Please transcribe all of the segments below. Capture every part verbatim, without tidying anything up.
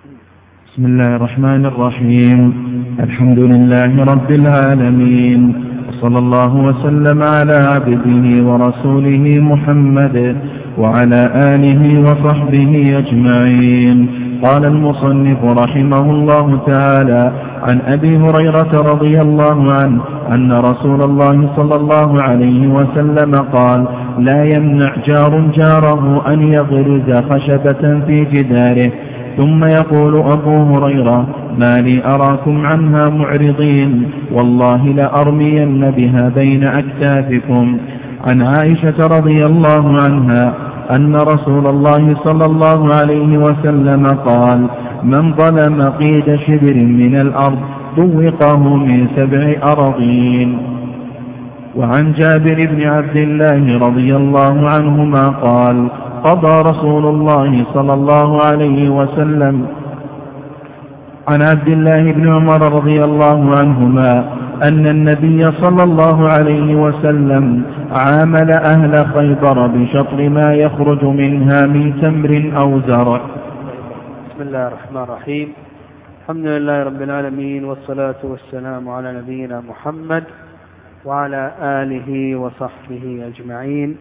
بسم الله الرحمن الرحيم. الحمد لله رب العالمين، وصلى الله وسلم على عبده ورسوله محمد وعلى آله وصحبه أجمعين. قال المصنف رحمه الله تعالى: عن أبي هريرة رضي الله عنه أن رسول الله صلى الله عليه وسلم قال: لا يمنع جار جاره أن يغرز خشبة في جداره. ثم يقول أبو هريرة: ما لي أراكم عنها معرضين، والله لأرمين بها بين أكتافكم. عن عائشة رضي الله عنها أن رسول الله صلى الله عليه وسلم قال: من ظلم قيد شبر من الأرض ذوقه من سبع أراضين. وعن جابر بن عبد الله رضي الله عنهما قال: قضى رسول الله صلى الله عليه وسلم عن عبد الله بن عمر رضي الله عنهما أن النبي صلى الله عليه وسلم عامل أهل خيبر بشطر ما يخرج منها من تمر أو زرع. بسم الله الرحمن الرحيم. الحمد لله رب العالمين، والصلاة والسلام على نبينا محمد وعلى آله وصحبه أجمعين.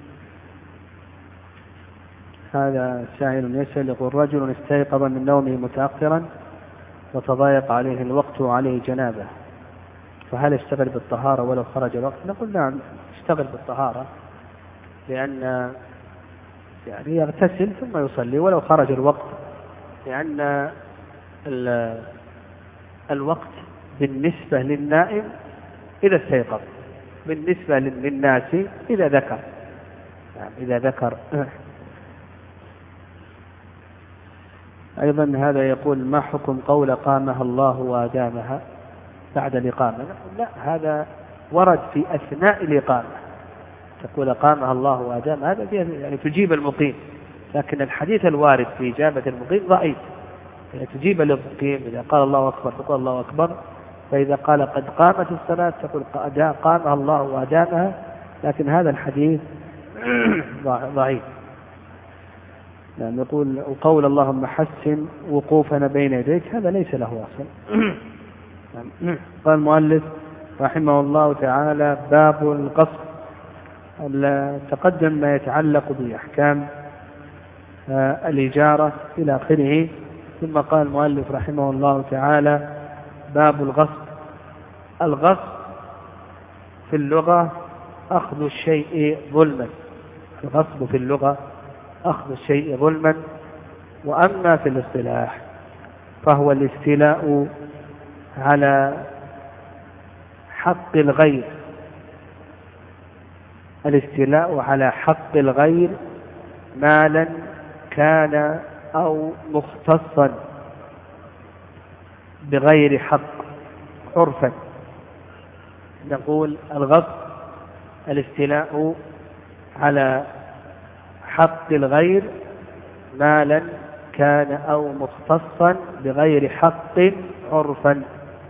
هذا سائل يسأل: يقول: رجل استيقظ من نومه متأخرا وتضايق عليه الوقت وعليه جنابه، فهل يشتغل بالطهارة ولو خرج الوقت؟ نقول نعم، يشتغل بالطهارة، لأن يعني يغتسل ثم يصلي ولو خرج الوقت، لأن الوقت بالنسبة للنائم إذا استيقظ، بالنسبة للناس إذا ذكر، يعني إذا ذكر. أيضا هذا يقول: ما حكم قول قامها الله وأدامها بعد الإقامة؟ لا، هذا ورد في أثناء الإقامة، تقول قامها الله وأدامها، هذا يعني تجيب المقيم، لكن الحديث الوارد في إجابة المقيم ضعيف. يعني تجيب المقيم إذا قال الله أكبر تقول الله أكبر، فإذا قال قد قامت الصلاة تقول قامها الله وأدامها، لكن هذا الحديث ضعيف. يعني يقول: وقول اللهم حسن وقوفنا بين يديك، هذا ليس له أصل. قال المؤلف رحمه الله تعالى: باب القصد. تقدم ما يتعلق بأحكام الإجارة إلى آخره، ثم قال المؤلف رحمه الله تعالى: باب الغصب. الغصب في اللغة أخذ الشيء ظلما، الغصب في اللغة أخذ الشيء ظلما، وأما في الاصطلاح فهو الاستيلاء على حق الغير، الاستيلاء على حق الغير مالا كان أو مختصا بغير حق عرفا. نقول الغصب الاستيلاء على حق الغير مالا كان أو مختصا بغير حق عرفا.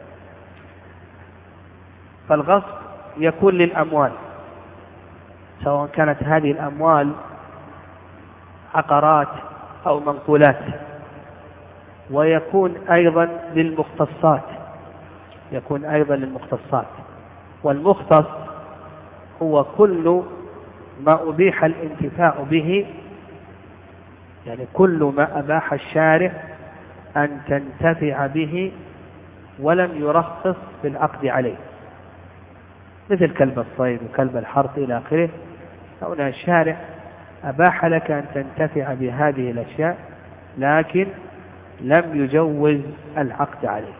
فالغصب يكون للأموال، سواء كانت هذه الأموال عقارات أو منقولات، ويكون أيضا للمختصات، يكون أيضا للمختصات. والمختص هو كل ما أبيح الانتفاع به، يعني كل ما أباح الشارع أن تنتفع به ولم يرخص في العقد عليه، مثل كلب الصيد وكلب الحرث إلى آخره. هنا الشارع أباح لك أن تنتفع بهذه الأشياء، لكن لم يجوز العقد عليه.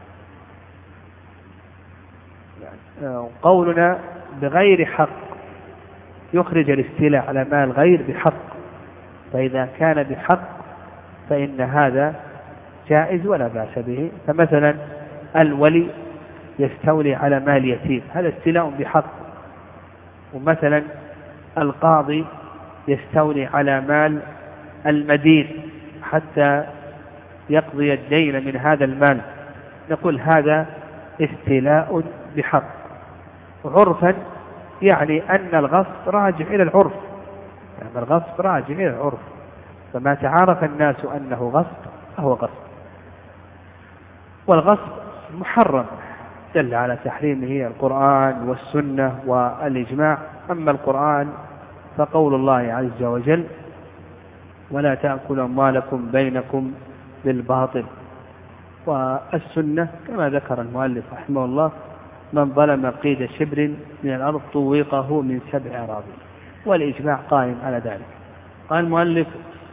قولنا بغير حق يخرج الاستيلاء على مال غير بحق، فإذا كان بحق فإن هذا جائز ولا بأس به. فمثلا الولي يستولي على مال يتيم، هذا استيلاء بحق. ومثلا القاضي يستولي على مال المدين حتى يقضي الدين من هذا المال، نقول هذا استيلاء بحق. عرفا يعني أن الغصب راجع إلى العرف، يعني الغصب راجع إلى العرف، فما تعارف الناس أنه غصب فهو غصب. والغصب محرم دل على تحريمه القرآن والسنة والإجماع. أما القرآن فقول الله عز وجل: ولا تأكلوا أموالكم بينكم بالباطل. والسنة كما ذكر المؤلف رحمه الله: من ظلم قيد شبر من الأرض طوقه من سبع أراضين. والإجماع قائم على ذلك. قال المؤلف: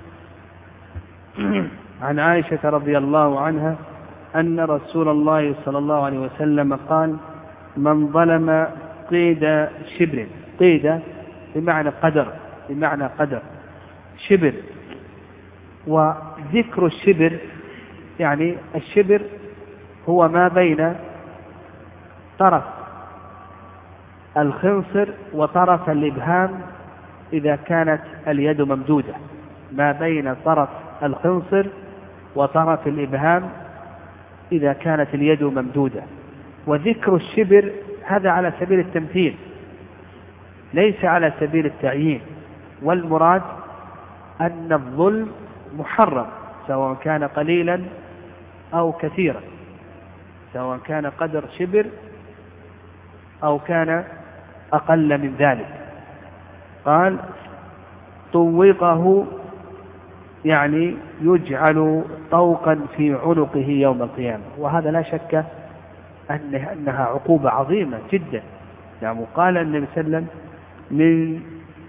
عن عائشة رضي الله عنها أن رسول الله صلى الله عليه وسلم قال: من ظلم قيد شبر، قيد بمعنى قدر، بمعنى قدر شبر. وذكر الشبر يعني الشبر هو ما بين طرف الخنصر وطرف الإبهام إذا كانت اليد ممدودة، ما بين طرف الخنصر وطرف الإبهام إذا كانت اليد ممدودة. وذكر الشبر هذا على سبيل التمثيل ليس على سبيل التعيين. والمراد أن الظلم محرم سواء كان قليلا أو كثيرا، سواء كان قدر شبر أو كان أقل من ذلك. قال: طوقه يعني يجعل طوقا في عنقه يوم القيامة. وهذا لا شك أنها عقوبة عظيمة جدا. يعني قال النبي صلى الله عليه وسلم: من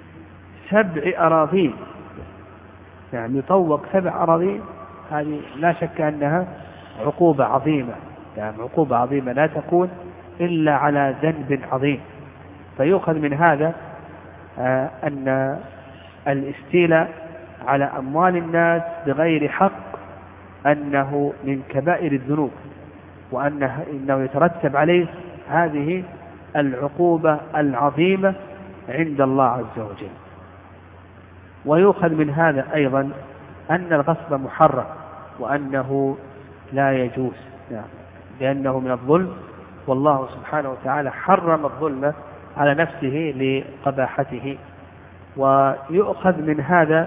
سبع أراضين، يعني يطوق سبع أراضين. هذه لا شك أنها عقوبة عظيمة، يعني عقوبة عظيمة لا تكون إلا على ذنب عظيم. فيؤخذ من هذا آه أن الاستيلاء على أموال الناس بغير حق أنه من كبائر الذنوب، وأنه إنه يترتب عليه هذه العقوبة العظيمة عند الله عز وجل. ويؤخذ من هذا أيضا أن الغصب محرم وأنه لا يجوز، يعني لأنه من الظلم، والله سبحانه وتعالى حرم الظلم على نفسه لقباحته. ويؤخذ من هذا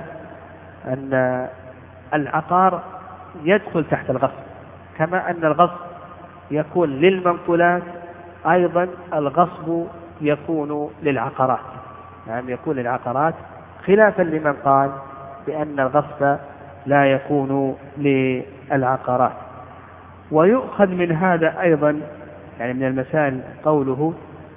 أن العقار يدخل تحت الغصب، كما أن الغصب يكون للمنقولات أيضا الغصب يكون للعقارات، يعني يكون للعقارات، خلافا لمن قال بأن الغصب لا يكون للعقارات. ويؤخذ من هذا أيضا يعني من المسائل قوله: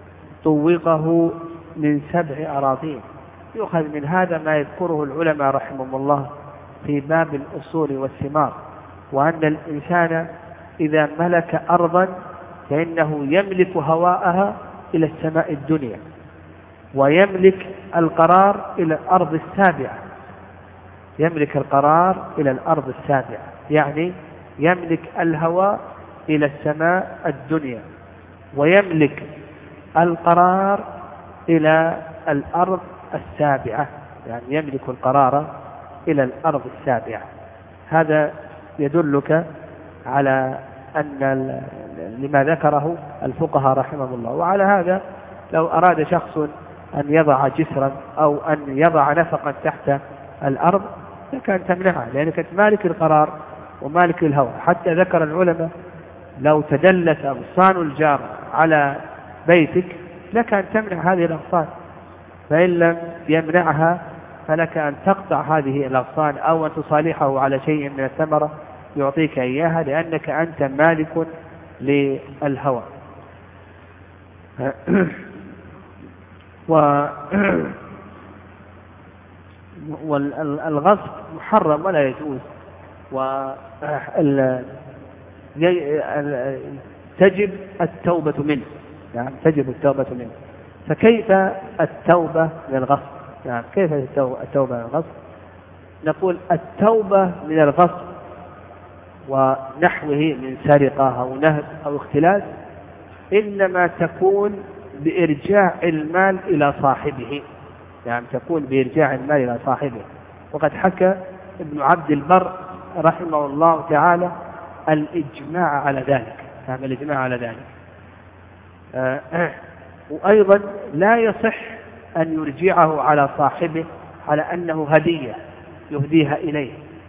طوقه من سبع أراضين. يؤخذ من هذا ما يذكره العلماء رحمهم الله في باب الأصول والثمار، وأن الإنسان إذا ملك أرضا فإنه يملك هواءها إلى السماء الدنيا، ويملك القرار إلى الأرض السابعة، يملك القرار إلى الأرض السابعة، يعني يملك الهواء إلى السماء الدنيا، ويملك القرار إلى الأرض السابعة، يعني يملك القرار إلى الأرض السابعة. هذا يدلك على أن لما ذكره الفقهاء رحمه الله. وعلى هذا لو أراد شخص أن يضع جسرا أو أن يضع نفقا تحت الأرض لكان تمنعها، لأنك مالك القرار ومالك الهواء. حتى ذكر العلماء لو تدلت أغصان الجار على بيتك لك أن تمنع هذه الأغصان، فإن لم يمنعها فلك أن تقطع هذه الأغصان أو أن تصالحه على شيء من الثمرة يعطيك إياها، لأنك أنت مالك للهواء. والغصب محرم ولا يجوز، وتجب التوبة منه، يعني تجب التوبة منه. فكيف التوبة من الغصب؟ يعني كيف التوبة من الغصب؟ نقول التوبة من الغصب ونحوه من سرقة أو نهب أو اختلاس إنما تكون بإرجاع المال إلى صاحبه، يعني تكون بإرجاع المال إلى صاحبه. وقد حكى ابن عبد البر رحمه الله تعالى الإجماع على ذلك، يعني الإجماع على ذلك. آه وأيضا لا يصح أن يرجعه على صاحبه على أنه هدية يهديها إليه،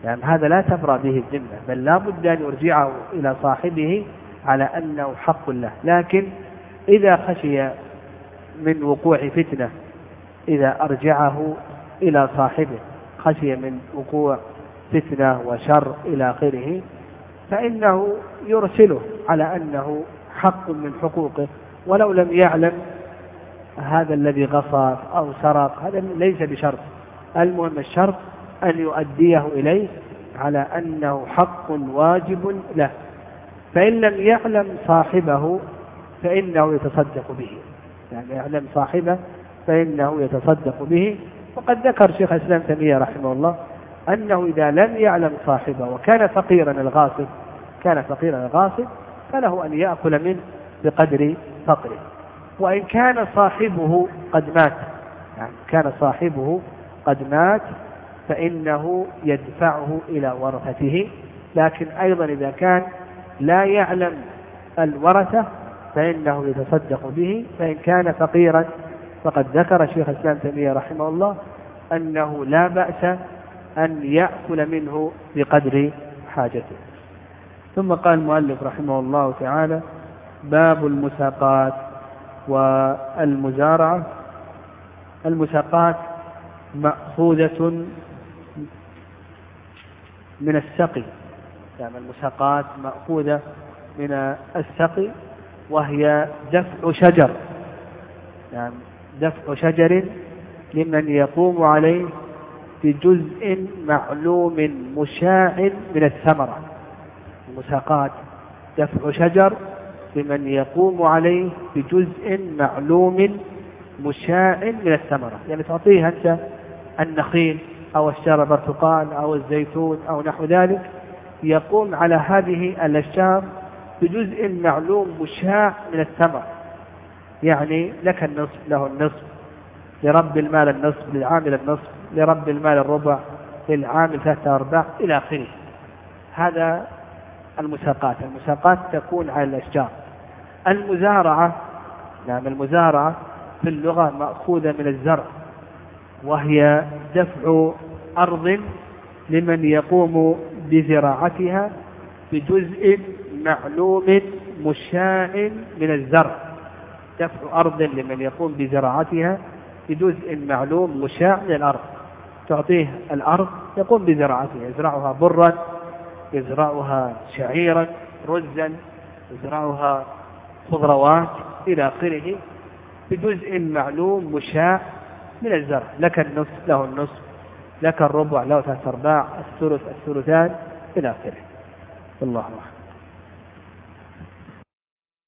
يعني هذا لا تبرأ به الذمة، بل لا بد أن يرجعه إلى صاحبه على أنه حق له. لكن إذا خشي من وقوع فتنة، إذا أرجعه إلى صاحبه خشي من وقوع فتنة وشر إلى آخره، فإنه يرسله على أنه حق من حقوقه، ولو لم يعلم هذا الذي غصب أو سرق، هذا ليس بشرط. المهم الشرط أن يؤديه إليه على أنه حق واجب له. فإن لم يعلم صاحبه فإنه يتصدق به، يعني يعلم صاحبه فإنه يتصدق به. وقد ذكر شيخ الإسلام ابن تيمية رحمه الله أنه إذا لم يعلم صاحبه وكان فقيرا الغاصب كان فقيرا الغاصب فله أن يأكل منه بقدر فقره. وإن كان صاحبه قد مات، يعني كان صاحبه قد مات فإنه يدفعه إلى ورثته. لكن أيضا إذا كان لا يعلم الورثة فإنه يتصدق به. فإن كان فقيرا فقد ذكر شيخ الإسلام ابن تيمية رحمه الله أنه لا بأس أن يأكل منه بقدر حاجته. ثم قال المؤلف رحمه الله تعالى: باب المساقات والمزارعة. المساقات مأخوذة من السقي، يعني المساقات مأخوذة من السقي، وهي دفع شجر، يعني دفع شجر لمن يقوم عليه بجزء معلوم مشاع من الثمرة. المساقات دفع شجر لمن يقوم عليه بجزء معلوم مشاع من الثمرة، يعني تعطيه أنت النخيل أو الشجر البرتقال أو الزيتون أو نحو ذلك، يقوم على هذه الأشجار بجزء معلوم مشاع من الثمرة، يعني لك النصف له النصف، لرب المال النصف، للعامل النصف، لرب المال الربع، للعامل ثلاثة أرباع إلى آخره. هذا المساقات. المساقات تكون على الأشجار. المزارعة، نعم المزارعة في اللغة مأخوذة من الزرع، وهي دفع أرض لمن يقوم بزراعتها بجزء معلوم مشاع من الزرع. دفع أرض لمن يقوم بزراعتها بجزء معلوم مشاع من الأرض، تعطيه الأرض يقوم بزراعتها، يزرعها برا، يزرعها شعيرا، رزا، يزرعها خضروات إلى آخره بجزء معلوم مشاع من الزرع. لك النصف له النصف، لك الربع له ثلاثة أرباع، الثلث الثلثان إلى آخره. الله أعلم.